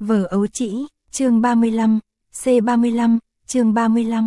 Vở ấu trĩ, chương 35, C35, chương 35.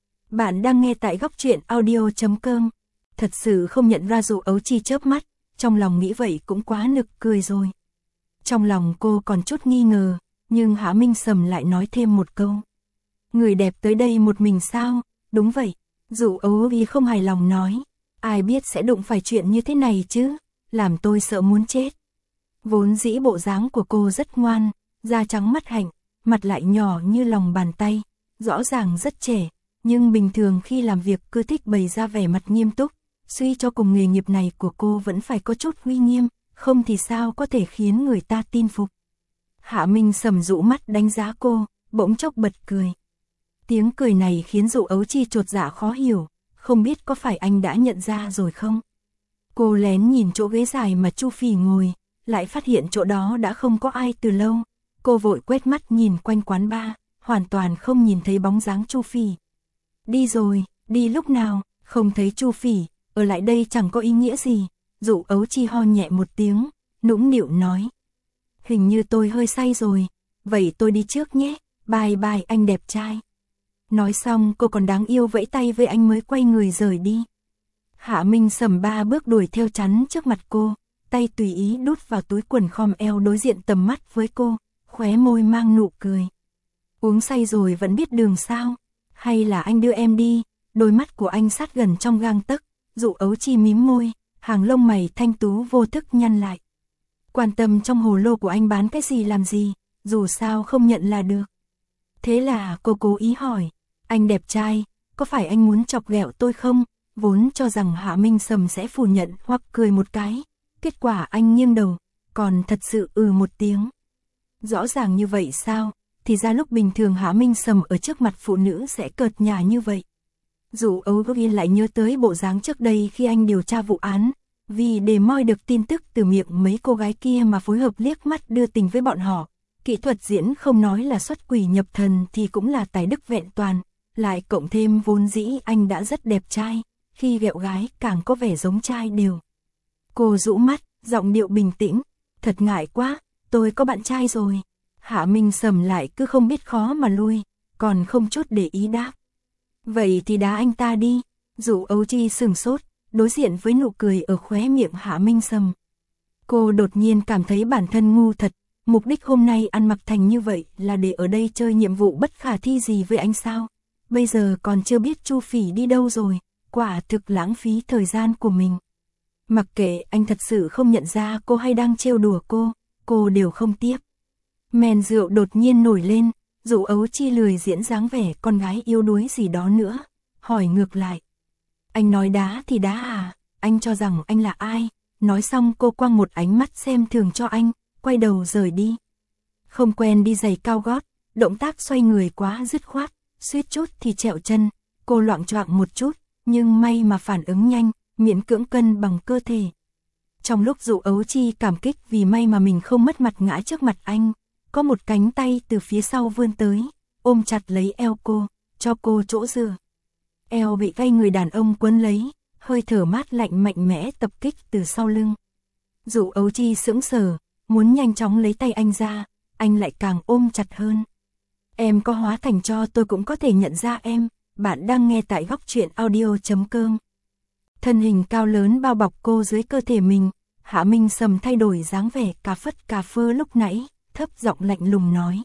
Bạn đang nghe tại góc truyện audio.com. Thật sự không nhận ra Dụ Ấu Chi chớp mắt, trong lòng nghĩ vậy cũng quá nực cười rồi. Trong lòng cô còn chút nghi ngờ, nhưng Hạ Minh Sầm lại nói thêm một câu. Người đẹp tới đây một mình sao? Đúng vậy, Dụ Ấu Chi không hài lòng nói. Ai biết sẽ đụng phải chuyện như thế này chứ, làm tôi sợ muốn chết. Vốn dĩ bộ dáng của cô rất ngoan, da trắng mắt hạnh, mặt lại nhỏ như lòng bàn tay, rõ ràng rất trẻ, nhưng bình thường khi làm việc cứ thích bày ra vẻ mặt nghiêm túc, suy cho cùng nghề nghiệp này của cô vẫn phải có chút uy nghiêm, không thì sao có thể khiến người ta tin phục. Hạ Minh Sầm dụ mắt đánh giá cô, bỗng chốc bật cười. Tiếng cười này khiến Dụ Ấu Chi chột dạ khó hiểu, không biết có phải anh đã nhận ra rồi không? Cô lén nhìn chỗ ghế dài mà Chu Phỉ ngồi, lại phát hiện chỗ đó đã không có ai từ lâu. Cô vội quét mắt nhìn quanh quán bar, hoàn toàn không nhìn thấy bóng dáng Chu Phỉ. Đi rồi, đi lúc nào, không thấy Chu Phỉ, ở lại đây chẳng có ý nghĩa gì. Dụ Ấu Chi ho nhẹ một tiếng, nũng nịu nói. Hình như tôi hơi say rồi, vậy tôi đi trước nhé, bye bye anh đẹp trai. Nói xong cô còn đáng yêu vẫy tay với anh mới quay người rời đi. Hạ Minh Sầm 3 bước đuổi theo chắn trước mặt cô, tay tùy ý đút vào túi quần khom eo đối diện tầm mắt với cô, khóe môi mang nụ cười. Uống say rồi vẫn biết đường sao? Hay là anh đưa em đi? Đôi mắt của anh sát gần trong gang tấc, Dụ Ấu Chi mím môi, hàng lông mày thanh tú vô thức nhăn lại. Quan tâm trong hồ lô của anh bán cái gì làm gì, dù sao không nhận là được. Thế là cô cố ý hỏi, anh đẹp trai, có phải anh muốn chọc ghẹo tôi không? Vốn cho rằng Hạ Minh Sầm sẽ phủ nhận hoặc cười một cái, kết quả anh nghiêng đầu, còn thật sự một tiếng. Rõ ràng như vậy sao? Thì ra lúc bình thường Hạ Minh Sầm ở trước mặt phụ nữ sẽ cợt nhả như vậy. Dụ Ấu Chi lại nhớ tới bộ dáng trước đây khi anh điều tra vụ án, vì để moi được tin tức từ miệng mấy cô gái kia mà phối hợp liếc mắt đưa tình với bọn họ. Kỹ thuật diễn không nói là xuất quỷ nhập thần thì cũng là tài đức vẹn toàn, lại cộng thêm vốn dĩ anh đã rất đẹp trai, khi ghẹo gái càng có vẻ giống trai đều. Cô rũ mắt, giọng điệu bình tĩnh, thật ngại quá, tôi có bạn trai rồi. Hạ Minh Sầm lại cứ không biết khó mà lui, còn không chút để ý đáp. Vậy thì đá anh ta đi. Dụ Ấu Chi sừng sốt, đối diện với nụ cười ở khóe miệng Hạ Minh Sầm. Cô đột nhiên cảm thấy bản thân ngu thật, mục đích hôm nay ăn mặc thành như vậy là để ở đây chơi nhiệm vụ bất khả thi gì với anh sao? Bây giờ còn chưa biết Chu Phỉ đi đâu rồi, quả thực lãng phí thời gian của mình. Mặc kệ anh thật sự không nhận ra cô hay đang trêu đùa cô đều không tiếp. Men rượu đột nhiên nổi lên, Dụ Ấu Chi lười diễn dáng vẻ con gái yếu đuối gì đó nữa, hỏi ngược lại. Anh nói đá thì đá à, anh cho rằng anh là ai? Nói xong cô quăng một ánh mắt xem thường cho anh, quay đầu rời đi. Không quen đi giày cao gót, động tác xoay người quá dứt khoát, suýt chút thì trẹo chân, cô loạng choạng một chút, nhưng may mà phản ứng nhanh, miễn cưỡng cân bằng cơ thể. Trong lúc Dụ Ấu Chi cảm kích vì may mà mình không mất mặt ngã trước mặt anh, có một cánh tay từ phía sau vươn tới, ôm chặt lấy eo cô, cho cô chỗ dựa. Eo bị gai người đàn ông quấn lấy, hơi thở mát lạnh mạnh mẽ tập kích từ sau lưng. Dụ Ấu Chi sững sờ, muốn nhanh chóng lấy tay anh ra, anh lại càng ôm chặt hơn. Em có hóa thành cho tôi cũng có thể nhận ra em, bạn đang nghe tại góc truyện audio.com. Thân hình cao lớn bao bọc cô dưới cơ thể mình, Hạ Minh Sầm thay đổi dáng vẻ cà phất cà phơ lúc nãy, thấp giọng lạnh lùng nói.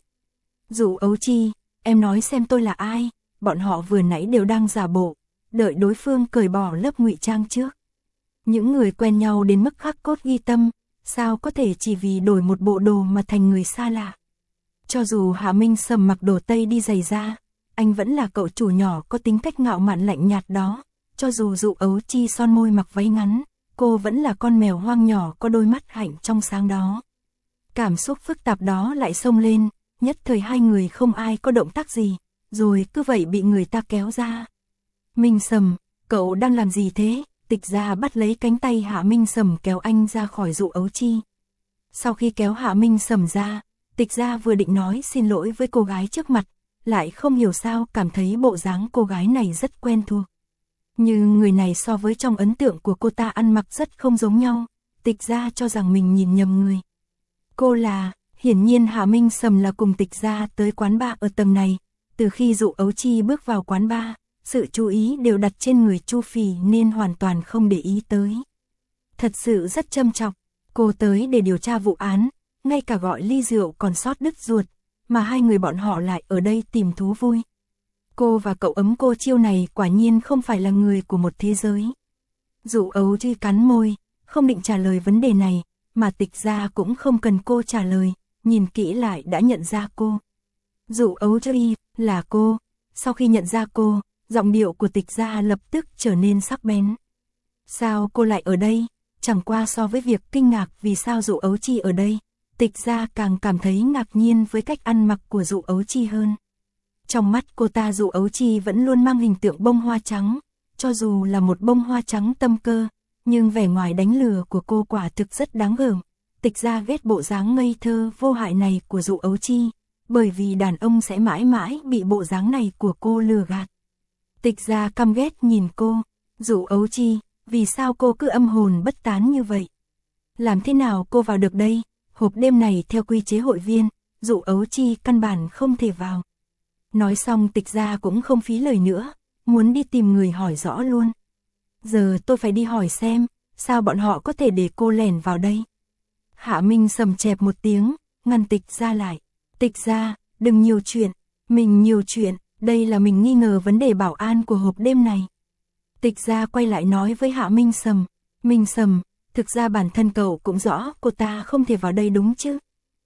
Dụ Ấu Chi, em nói xem tôi là ai? Bọn họ vừa nãy đều đang giả bộ, đợi đối phương cởi bỏ lớp ngụy trang trước. Những người quen nhau đến mức khắc cốt ghi tâm, sao có thể chỉ vì đổi một bộ đồ mà thành người xa lạ? Cho dù Hạ Minh Sầm mặc đồ Tây đi giày da, anh vẫn là cậu chủ nhỏ có tính cách ngạo mạn lạnh nhạt đó. Cho dù Dụ Ấu Chi son môi mặc váy ngắn, cô vẫn là con mèo hoang nhỏ có đôi mắt hạnh trong sáng đó. Cảm xúc phức tạp đó lại xông lên, nhất thời hai người không ai có động tác gì, rồi cứ vậy bị người ta kéo ra. Minh Sầm, cậu đang làm gì thế? Tịch Gia bắt lấy cánh tay Hạ Minh Sầm kéo anh ra khỏi Dụ Ấu Chi. Sau khi kéo Hạ Minh Sầm ra, Tịch Gia vừa định nói xin lỗi với cô gái trước mặt, lại không hiểu sao cảm thấy bộ dáng cô gái này rất quen thuộc. Như người này so với trong ấn tượng của cô ta ăn mặc rất không giống nhau, Tịch Gia cho rằng mình nhìn nhầm người. Cô là, Hiển nhiên Hạ Minh Sầm là cùng Tịch Gia tới quán bar ở tầng này. Từ khi Dụ Ấu Chi bước vào quán bar, sự chú ý đều đặt trên người Chu Phỉ nên hoàn toàn không để ý tới. Thật sự rất châm chọc, cô tới để điều tra vụ án, ngay cả gọi ly rượu còn sót đứt ruột, mà hai người bọn họ lại ở đây tìm thú vui. Cô và cậu ấm cô Chiêu này quả nhiên không phải là người của một thế giới. Dụ Ấu Chi cắn môi, không định trả lời vấn đề này, mà Tịch Gia cũng không cần cô trả lời, nhìn kỹ lại đã nhận ra cô. Dụ Ấu Chi, là cô. Sau khi nhận ra cô, giọng điệu của Tịch Gia lập tức trở nên sắc bén. Sao cô lại ở đây? Chẳng qua so với việc kinh ngạc vì sao Dụ Ấu Chi ở đây, Tịch Gia càng cảm thấy ngạc nhiên với cách ăn mặc của Dụ Ấu Chi hơn. Trong mắt cô ta Dụ Ấu Chi vẫn luôn mang hình tượng bông hoa trắng, cho dù là một bông hoa trắng tâm cơ, nhưng vẻ ngoài đánh lừa của cô quả thực rất đáng gờm. Tịch Gia ghét bộ dáng ngây thơ vô hại này của Dụ Ấu Chi, bởi vì đàn ông sẽ mãi mãi bị bộ dáng này của cô lừa gạt. Tịch Gia căm ghét nhìn cô, Dụ Ấu Chi, vì sao cô cứ âm hồn bất tán như vậy? Làm thế nào cô vào được đây? Hộp đêm này theo quy chế hội viên, Dụ Ấu Chi căn bản không thể vào. Nói xong Tịch Gia cũng không phí lời nữa, muốn đi tìm người hỏi rõ luôn. Giờ tôi phải đi hỏi xem, sao bọn họ có thể để cô lẻn vào đây? Hạ Minh Sầm chẹp một tiếng, ngăn Tịch Gia lại. Tịch Gia, đừng nhiều chuyện, mình nhiều chuyện, đây là mình nghi ngờ vấn đề bảo an của hộp đêm này. Tịch Gia quay lại nói với Hạ Minh Sầm, thực ra bản thân cậu cũng rõ cô ta không thể vào đây đúng chứ?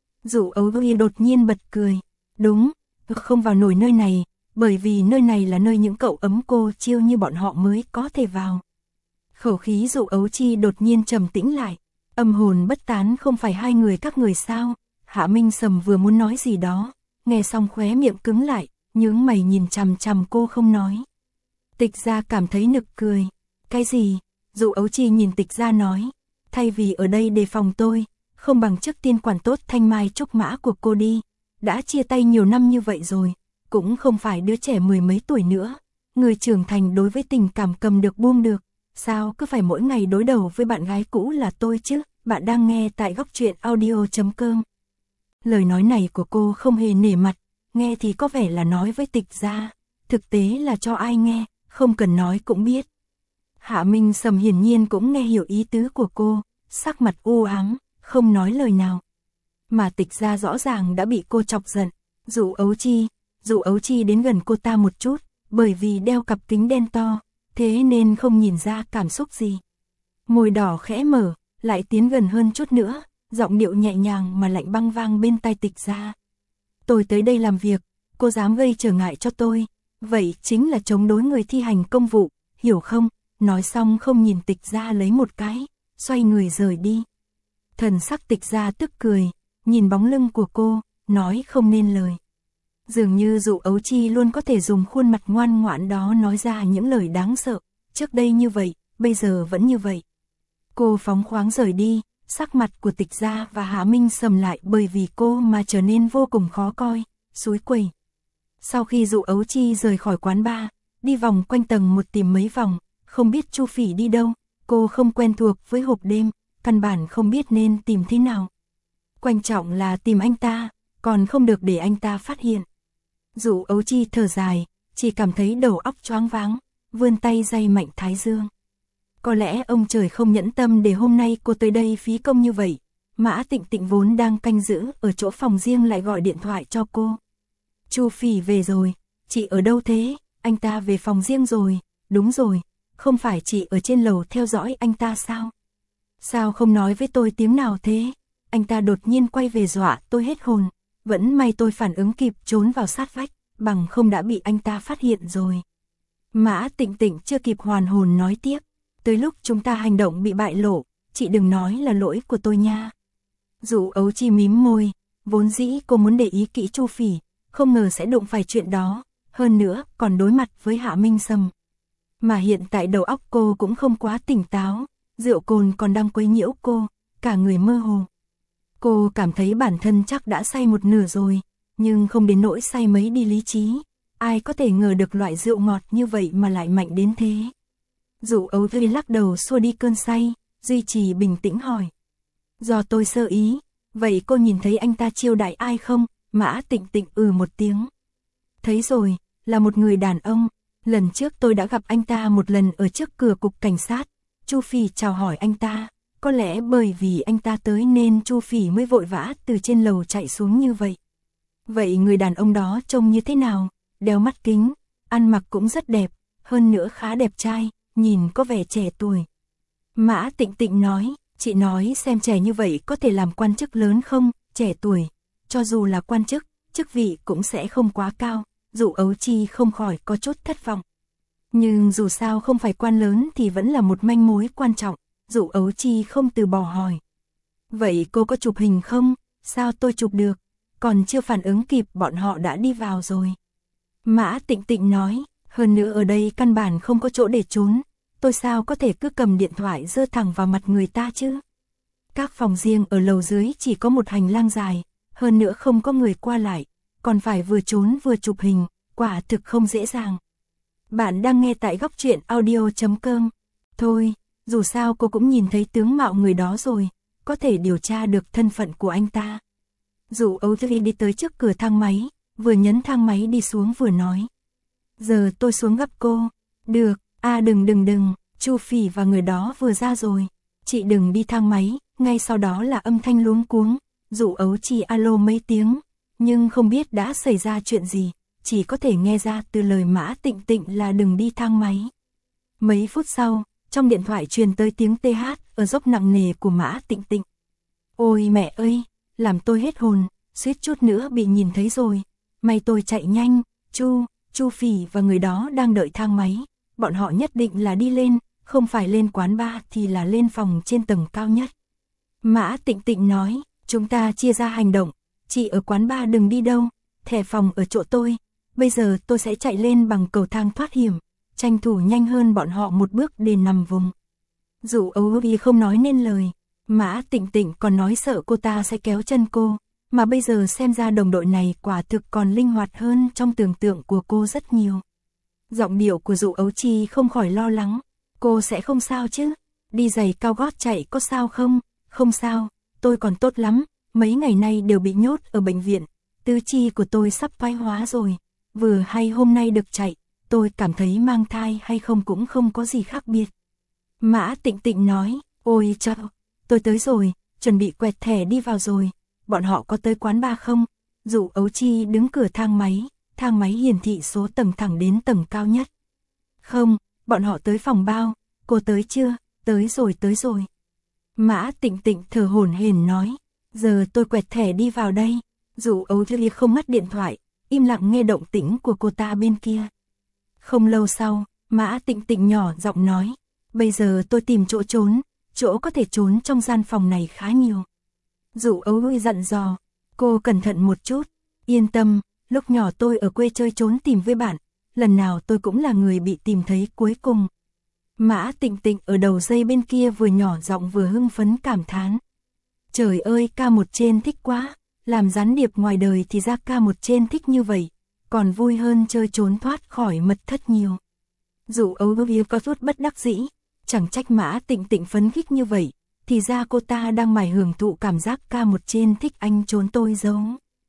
Dụ Ấu Chi đột nhiên bật cười, đúng, không vào nổi nơi này, bởi vì nơi này là nơi những cậu ấm cô Chiêu như bọn họ mới có thể vào. Khẩu khí Dụ Ấu Chi đột nhiên trầm tĩnh lại, âm hồn bất tán không phải hai người các người sao? Hạ Minh Sầm vừa muốn nói gì đó, nghe xong khóe miệng cứng lại, nhướng mày nhìn chằm chằm cô không nói. Tịch Gia cảm thấy nực cười, cái gì? Dụ Ấu Chi nhìn Tịch Gia nói, thay vì ở đây đề phòng tôi, không bằng trước tiên quản tốt thanh mai trúc mã của cô đi, đã chia tay nhiều năm như vậy rồi, cũng không phải đứa trẻ mười mấy tuổi nữa, người trưởng thành đối với tình cảm cầm được buông được, sao cứ phải mỗi ngày đối đầu với bạn gái cũ là tôi chứ? Bạn đang nghe tại góc truyện audio.com. Lời nói này của cô không hề nể mặt, nghe thì có vẻ là nói với Tịch Gia, thực tế là cho ai nghe, không cần nói cũng biết. Hạ Minh Sầm hiển nhiên cũng nghe hiểu ý tứ của cô, sắc mặt u ám, không nói lời nào. Mà Tịch Gia rõ ràng đã bị cô chọc giận. Dụ Ấu Chi đến gần cô ta một chút, bởi vì đeo cặp kính đen to, thế nên không nhìn ra cảm xúc gì. Môi đỏ khẽ mở, lại tiến gần hơn chút nữa, giọng điệu nhẹ nhàng mà lạnh băng vang bên tai Tịch Gia. Tôi tới đây làm việc, cô dám gây trở ngại cho tôi, vậy chính là chống đối người thi hành công vụ, hiểu không? Nói xong không nhìn Tịch Gia lấy một cái, xoay người rời đi. Thần sắc Tịch Gia tức cười, nhìn bóng lưng của cô, nói không nên lời. Dường như Dụ Ấu Chi luôn có thể dùng khuôn mặt ngoan ngoãn đó nói ra những lời đáng sợ, trước đây như vậy, bây giờ vẫn như vậy. Cô phóng khoáng rời đi, sắc mặt của Tịch Gia và Hạ Minh Sầm lại bởi vì cô mà trở nên vô cùng khó coi, xúi quẩy. Sau khi Dụ Ấu Chi rời khỏi quán bar, đi vòng quanh tầng một tìm mấy vòng, không biết Chu Phỉ đi đâu, cô không quen thuộc với hộp đêm, căn bản không biết nên tìm thế nào. Quan trọng là tìm anh ta, còn không được để anh ta phát hiện. Dụ Ấu Chi thở dài, chỉ cảm thấy đầu óc choáng váng, vươn tay day mạnh thái dương. Có lẽ ông trời không nhẫn tâm để hôm nay cô tới đây phí công như vậy. Mã Tịnh Tịnh vốn đang canh giữ ở chỗ phòng riêng lại gọi điện thoại cho cô. Chu Phỉ về rồi, chị ở đâu thế? Anh ta về phòng riêng rồi, đúng rồi, không phải chị ở trên lầu theo dõi anh ta sao? Sao không nói với tôi tiếng nào thế? Anh ta đột nhiên quay về dọa tôi hết hồn, vẫn may tôi phản ứng kịp trốn vào sát vách, bằng không đã bị anh ta phát hiện rồi. Mã Tịnh Tịnh chưa kịp hoàn hồn nói tiếp, tới lúc chúng ta hành động bị bại lộ, chị đừng nói là lỗi của tôi nha. Dụ Ấu Chi mím môi, vốn dĩ cô muốn để ý kỹ Chu Phỉ, không ngờ sẽ đụng phải chuyện đó, hơn nữa còn đối mặt với Hạ Minh Sầm. Mà hiện tại đầu óc cô cũng không quá tỉnh táo, rượu cồn còn đang quấy nhiễu cô, cả người mơ hồ. Cô cảm thấy bản thân chắc đã say một nửa rồi, nhưng không đến nỗi say mấy đi lý trí. Ai có thể ngờ được loại rượu ngọt như vậy mà lại mạnh đến thế. Dụ Ấu Chi lắc đầu xua đi cơn say, duy trì bình tĩnh hỏi. Do tôi sơ ý, Vậy cô nhìn thấy anh ta chiêu đãi ai không? Mã Tịnh Tịnh một tiếng. Thấy rồi, là một người đàn ông. Lần trước tôi đã gặp anh ta một lần ở trước cửa cục cảnh sát. Chu Phỉ chào hỏi anh ta. Có lẽ bởi vì anh ta tới nên Chu Phỉ mới vội vã từ trên lầu chạy xuống như vậy. Vậy người đàn ông đó trông như thế nào? Đeo mắt kính, ăn mặc cũng rất đẹp, hơn nữa khá đẹp trai, nhìn có vẻ trẻ tuổi. Mã Tịnh Tịnh nói, chị nói xem trẻ như vậy có thể làm quan chức lớn không? Trẻ tuổi, cho dù là quan chức, chức vị cũng sẽ không quá cao. Dụ Ấu Chi không khỏi có chút thất vọng. Nhưng dù sao không phải quan lớn thì vẫn là một manh mối quan trọng. Dụ Ấu Chi không từ bỏ hỏi. Vậy cô có chụp hình không? Sao tôi chụp được? Còn chưa phản ứng kịp bọn họ đã đi vào rồi. Mã Tịnh Tịnh nói, hơn nữa ở đây căn bản không có chỗ để trốn. Tôi sao có thể cứ cầm điện thoại giơ thẳng vào mặt người ta chứ? Các phòng riêng ở lầu dưới chỉ có một hành lang dài, hơn nữa không có người qua lại, còn phải vừa trốn vừa chụp hình, quả thực không dễ dàng. Bạn đang nghe tại góc truyện audio.com. Thôi, dù sao cô cũng nhìn thấy tướng mạo người đó rồi, có thể điều tra được thân phận của anh ta. Dụ Ấu Chi đi tới trước cửa thang máy, vừa nhấn thang máy đi xuống vừa nói. Giờ tôi xuống gặp cô. Được, đừng, Chu Phỉ và người đó vừa ra rồi. Chị đừng đi thang máy, ngay sau đó là âm thanh luống cuống. Dụ Ấu Chi alo mấy tiếng, nhưng không biết đã xảy ra chuyện gì, chỉ có thể nghe ra từ lời Mã Tịnh Tịnh là đừng đi thang máy. Mấy phút sau, trong điện thoại truyền tới tiếng TH ở dốc nặng nề của Mã Tịnh Tịnh. Ôi mẹ ơi, làm tôi hết hồn, suýt chút nữa bị nhìn thấy rồi. May tôi chạy nhanh, Chu Phỉ và người đó đang đợi thang máy, bọn họ nhất định là đi lên, không phải lên quán bar thì là lên phòng trên tầng cao nhất. Mã Tịnh Tịnh nói, chúng ta chia ra hành động, chị ở quán bar đừng đi đâu, thẻ phòng ở chỗ tôi, bây giờ tôi sẽ chạy lên bằng cầu thang thoát hiểm, tranh thủ nhanh hơn bọn họ một bước để nằm vùng. Dụ Ấu Chi không nói nên lời, Mã Tịnh Tịnh còn nói sợ cô ta sẽ kéo chân cô, mà bây giờ xem ra đồng đội này quả thực còn linh hoạt hơn trong tưởng tượng của cô rất nhiều. Giọng điệu của Dụ Ấu Chi không khỏi lo lắng, cô sẽ không sao chứ, đi giày cao gót chạy có sao không? Không sao, tôi còn tốt lắm, mấy ngày nay đều bị nhốt ở bệnh viện, tứ chi của tôi sắp thoái hóa rồi, vừa hay hôm nay được chạy, tôi cảm thấy mang thai hay không cũng không có gì khác biệt. Mã Tịnh Tịnh nói, ôi trời, tôi tới rồi, chuẩn bị quẹt thẻ đi vào rồi, bọn họ có tới quán bar không? Dụ Ấu Chi đứng cửa thang máy hiển thị số tầng thẳng đến tầng cao nhất. Không, bọn họ tới phòng bao, cô tới chưa? Tới rồi. Mã Tịnh Tịnh thở hổn hển nói, giờ tôi quẹt thẻ đi vào đây. Dụ Ấu Chi không ngắt điện thoại, im lặng nghe động tĩnh của cô ta bên kia. Không lâu sau, Mã Tịnh Tịnh nhỏ giọng nói, bây giờ tôi tìm chỗ trốn, chỗ có thể trốn trong gian phòng này khá nhiều. Dụ Ấu Chi dặn dò, cô cẩn thận một chút, yên tâm, lúc nhỏ tôi ở quê chơi trốn tìm với bạn, lần nào tôi cũng là người bị tìm thấy cuối cùng. Mã Tịnh Tịnh ở đầu dây bên kia vừa nhỏ giọng vừa hưng phấn cảm thán. Trời ơi, K1 trên thích quá, làm gián điệp ngoài đời thì ra K1 trên thích như vậy, còn vui hơn chơi trốn thoát khỏi mật thất nhiều. Dụ Ấu Chi có chút bất đắc dĩ, chẳng trách Mã Tịnh Tịnh phấn khích như vậy, thì ra cô ta đang mải hưởng thụ cảm giác K1 trên thích anh trốn tôi giấu.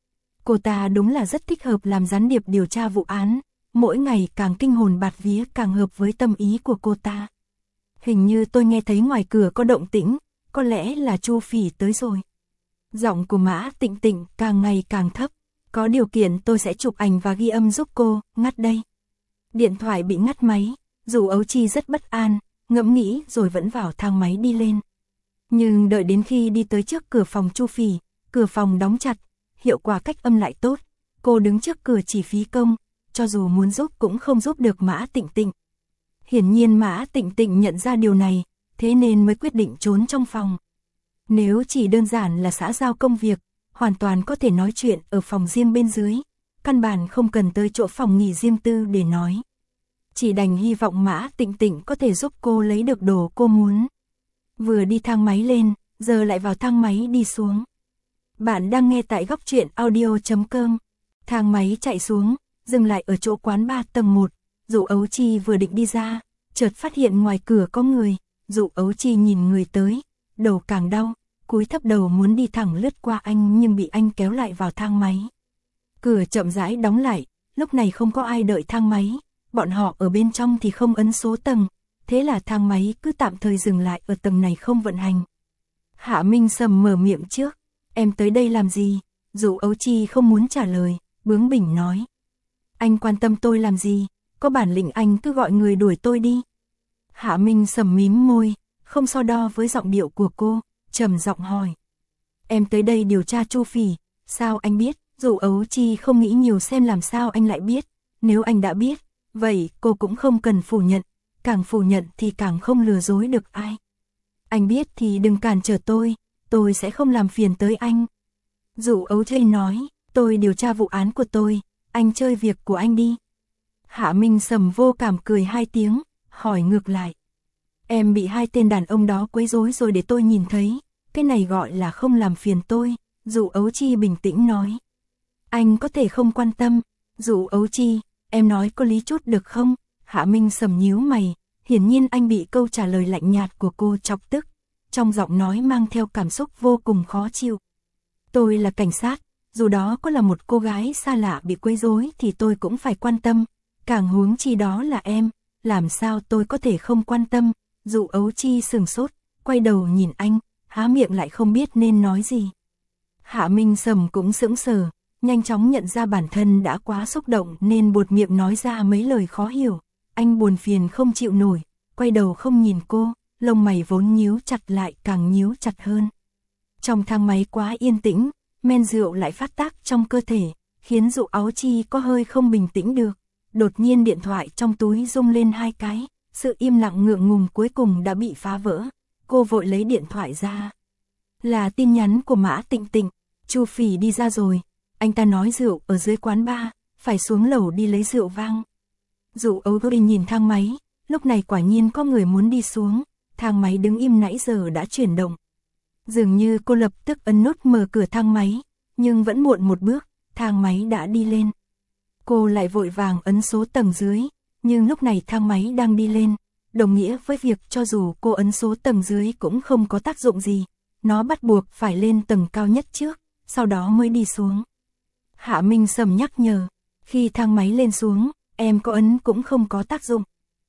Cô ta đúng là rất thích hợp làm gián điệp điều tra vụ án, mỗi ngày càng kinh hồn bạt vía càng hợp với tâm ý của cô ta. Hình như tôi nghe thấy ngoài cửa có động tĩnh, có lẽ là Chu Phỉ tới rồi. Giọng của Mã Tịnh Tịnh càng ngày càng thấp, có điều kiện tôi sẽ chụp ảnh và ghi âm giúp cô, ngắt đây. Điện thoại bị ngắt máy, Dụ Ấu Chi rất bất an, ngẫm nghĩ rồi vẫn vào thang máy đi lên. Nhưng đợi đến khi đi tới trước cửa phòng Chu Phỉ, cửa phòng đóng chặt, hiệu quả cách âm lại tốt, cô đứng trước cửa chỉ phí công, cho dù muốn giúp cũng không giúp được Mã Tịnh Tịnh. Hiển nhiên Mã Tịnh Tịnh nhận ra điều này, thế nên mới quyết định trốn trong phòng. Nếu chỉ đơn giản là xã giao công việc, hoàn toàn có thể nói chuyện ở phòng riêng bên dưới, căn bản không cần tới chỗ phòng nghỉ riêng tư để nói. Chỉ đành hy vọng Mã Tịnh Tịnh có thể giúp cô lấy được đồ cô muốn. Vừa đi thang máy lên, giờ lại vào thang máy đi xuống. Bạn đang nghe tại góc truyện audio.com. Thang máy chạy xuống, dừng lại ở chỗ quán bar tầng 1. Dụ Ấu Chi vừa định đi ra, chợt phát hiện ngoài cửa có người. Dụ Ấu Chi nhìn người tới, đầu càng đau, cúi thấp đầu muốn đi thẳng lướt qua anh nhưng bị anh kéo lại vào thang máy. Cửa chậm rãi đóng lại, lúc này không có ai đợi thang máy, bọn họ ở bên trong thì không ấn số tầng, thế là thang máy cứ tạm thời dừng lại ở tầng này không vận hành. Hạ Minh Sầm mở miệng trước, em tới đây làm gì? Dụ Ấu Chi không muốn trả lời, bướng bỉnh nói. Anh quan tâm tôi làm gì? Có bản lĩnh anh cứ gọi người đuổi tôi đi. Hạ Minh Sầm mím môi, không so đo với giọng điệu của cô, trầm giọng hỏi. Em tới đây điều tra Chu Phỉ, sao anh biết? Dụ Ấu Chi không nghĩ nhiều xem làm sao anh lại biết. Nếu anh đã biết, vậy cô cũng không cần phủ nhận, càng phủ nhận thì càng không lừa dối được ai. Anh biết thì đừng cản trở tôi sẽ không làm phiền tới anh. Dụ Ấu Chi nói, tôi điều tra vụ án của tôi, anh chơi việc của anh đi. Hạ Minh Sầm vô cảm cười 2 tiếng, hỏi ngược lại. Em bị 2 tên đàn ông đó quấy rối rồi để tôi nhìn thấy, cái này gọi là không làm phiền tôi. Dụ Ấu Chi bình tĩnh nói. Anh có thể không quan tâm. Dụ Ấu Chi, em nói có lý chút được không? Hạ Minh Sầm nhíu mày, hiển nhiên anh bị câu trả lời lạnh nhạt của cô chọc tức, trong giọng nói mang theo cảm xúc vô cùng khó chịu. Tôi là cảnh sát, dù đó có là một cô gái xa lạ bị quấy rối thì tôi cũng phải quan tâm, càng huống chi đó là em, làm sao tôi có thể không quan tâm? Dụ Ấu Chi sừng sốt, quay đầu nhìn anh, há miệng lại không biết nên nói gì. Hạ Minh Sầm cũng sững sờ, nhanh chóng nhận ra bản thân đã quá xúc động nên buột miệng nói ra mấy lời khó hiểu. Anh buồn phiền không chịu nổi, quay đầu không nhìn cô, lông mày vốn nhíu chặt lại càng nhíu chặt hơn. Trong thang máy quá yên tĩnh, men rượu lại phát tác trong cơ thể, khiến Dụ Ấu Chi có hơi không bình tĩnh được. Đột nhiên điện thoại trong túi rung lên 2 cái, sự im lặng ngượng ngùng cuối cùng đã bị phá vỡ. Cô vội lấy điện thoại ra. Là tin nhắn của Mã Tịnh Tịnh, Chu Phỉ đi ra rồi, anh ta nói rượu ở dưới quán bar, phải xuống lầu đi lấy rượu vang. Dụ Ấu Chi nhìn thang máy, lúc này quả nhiên có người muốn đi xuống, thang máy đứng im nãy giờ đã chuyển động. Dường như cô lập tức ấn nút mở cửa thang máy, nhưng vẫn muộn một bước, thang máy đã đi lên. Cô lại vội vàng ấn số tầng dưới, nhưng lúc này thang máy đang đi lên, đồng nghĩa với việc cho dù cô ấn số tầng dưới cũng không có tác dụng gì, nó bắt buộc phải lên tầng cao nhất trước, sau đó mới đi xuống. Hạ Minh Sầm nhắc nhở, khi thang máy lên xuống, em có ấn cũng không có tác dụng.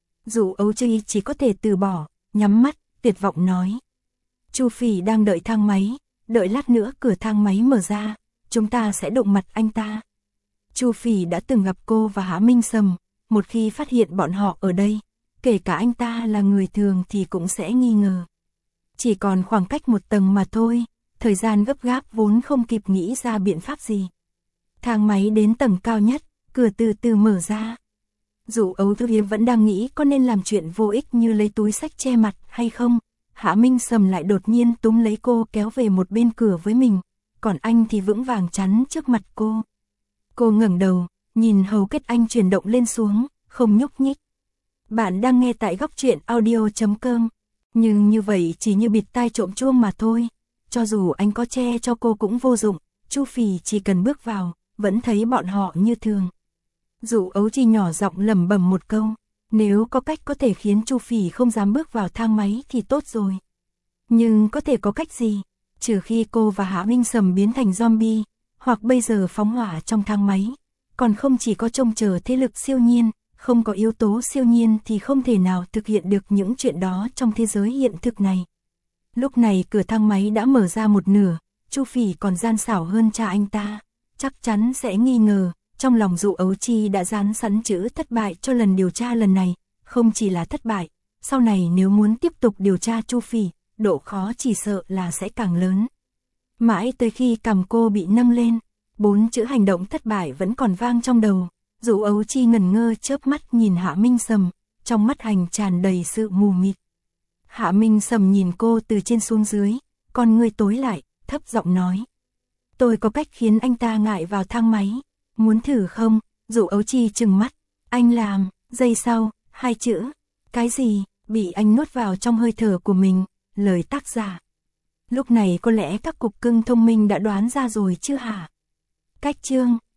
Dụ Ấu Chi chỉ có thể từ bỏ, nhắm mắt, tuyệt vọng nói. Chu Phỉ đang đợi thang máy, đợi lát nữa cửa thang máy mở ra, chúng ta sẽ đụng mặt anh ta. Chu Phỉ đã từng gặp cô và Hạ Minh Sầm, một khi phát hiện bọn họ ở đây, kể cả anh ta là người thường thì cũng sẽ nghi ngờ. Chỉ còn khoảng cách 1 tầng mà thôi, thời gian gấp gáp vốn không kịp nghĩ ra biện pháp gì. Thang máy đến tầng cao nhất, cửa từ từ mở ra. Dụ Ấu Chi vẫn đang nghĩ có nên làm chuyện vô ích như lấy túi xách che mặt hay không. Hạ Minh Sầm lại đột nhiên túm lấy cô kéo về một bên cửa với mình, còn anh thì vững vàng chắn trước mặt cô. Cô ngẩng đầu, nhìn hầu kết anh chuyển động lên xuống, không nhúc nhích. Bạn đang nghe tại góc truyện audio.com, nhưng như vậy chỉ như bịt tai trộm chuông mà thôi. Cho dù anh có che cho cô cũng vô dụng, Chu Phỉ chỉ cần bước vào, vẫn thấy bọn họ như thường. Dụ Ấu Chi nhỏ giọng lẩm bẩm một câu, nếu có cách có thể khiến Chu Phỉ không dám bước vào thang máy thì tốt rồi. Nhưng có thể có cách gì? Trừ khi cô và Hạ Minh Sầm biến thành zombie, hoặc bây giờ phóng hỏa trong thang máy. Còn không chỉ có trông chờ thế lực siêu nhiên, không có yếu tố siêu nhiên thì không thể nào thực hiện được những chuyện đó trong thế giới hiện thực này. Lúc này cửa thang máy đã mở ra một nửa, Chu Phỉ còn gian xảo hơn cha anh ta, chắc chắn sẽ nghi ngờ. Trong lòng Dụ Ấu Chi đã dán sẵn chữ thất bại cho lần điều tra lần này, không chỉ là thất bại, sau này nếu muốn tiếp tục điều tra Chu Phỉ, độ khó chỉ sợ là sẽ càng lớn. Mãi tới khi cằm cô bị nâng lên, 4 chữ hành động thất bại vẫn còn vang trong đầu, Dụ Ấu Chi ngẩn ngơ chớp mắt nhìn Hạ Minh Sầm, trong mắt hành tràn đầy sự mù mịt. Hạ Minh Sầm nhìn cô từ trên xuống dưới, con ngươi tối lại, thấp giọng nói. Tôi có cách khiến anh ta ngại vào thang máy. Muốn thử không? Dụ Ấu Chi trừng mắt. Anh làm. Giây sau, 2 chữ. Cái gì? Bị anh nuốt vào trong hơi thở của mình. Lời tác giả. Lúc này có lẽ các cục cưng thông minh đã đoán ra rồi chứ hả? Cách chương